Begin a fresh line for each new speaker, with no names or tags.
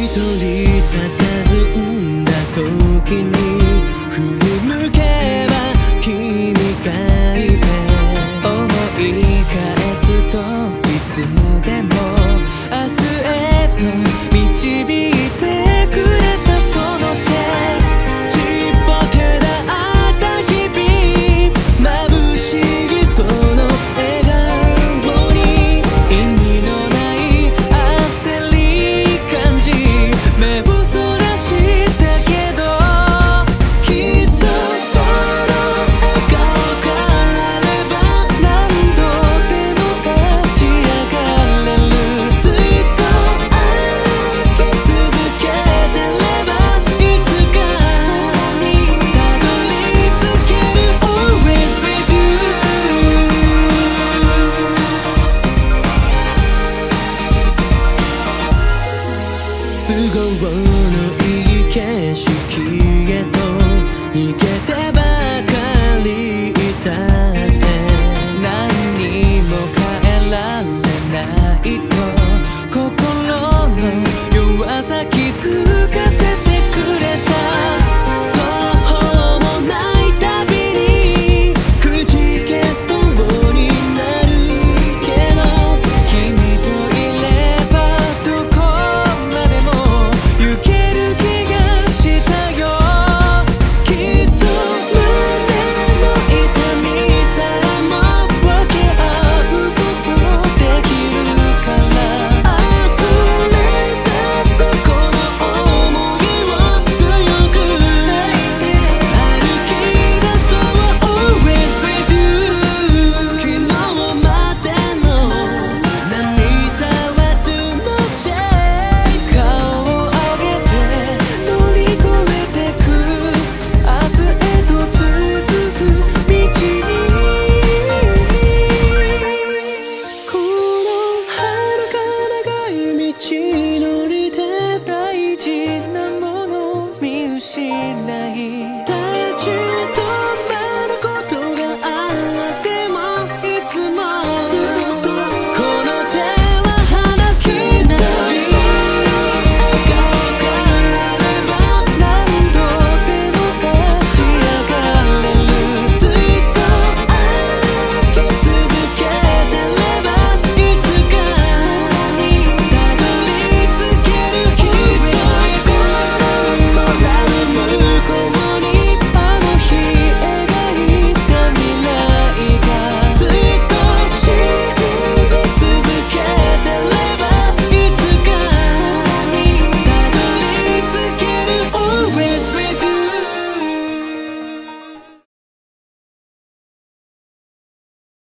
人佇んだ時に振り向けば君がいて、思い返すといつでも明日へと導いてくれたその手、ちっぽけだった日々、眩しいその笑顔に意味のない焦り感じ、目をそらしたけど、きっとその笑顔かられば何度でも立ち上がれる。ずっと歩き続けてればいつかたどり着ける。 Always with you。 都合のいい景色へと逃げてばかりいたって、何にも変えられないと心の弱さ気づかせてくれた。途方もない旅にくじけそうになるけど、君といればどこまでも行ける気がしたよ。きっと胸の痛みさえも分け合うことできるから、溢れたそこの想いを強く抱いて歩き出そう。 Always with you。 昨日までの泣いたは too much。 顔を上げて乗り越えてく明日へと続く道に、この遥か長い道のりで大事な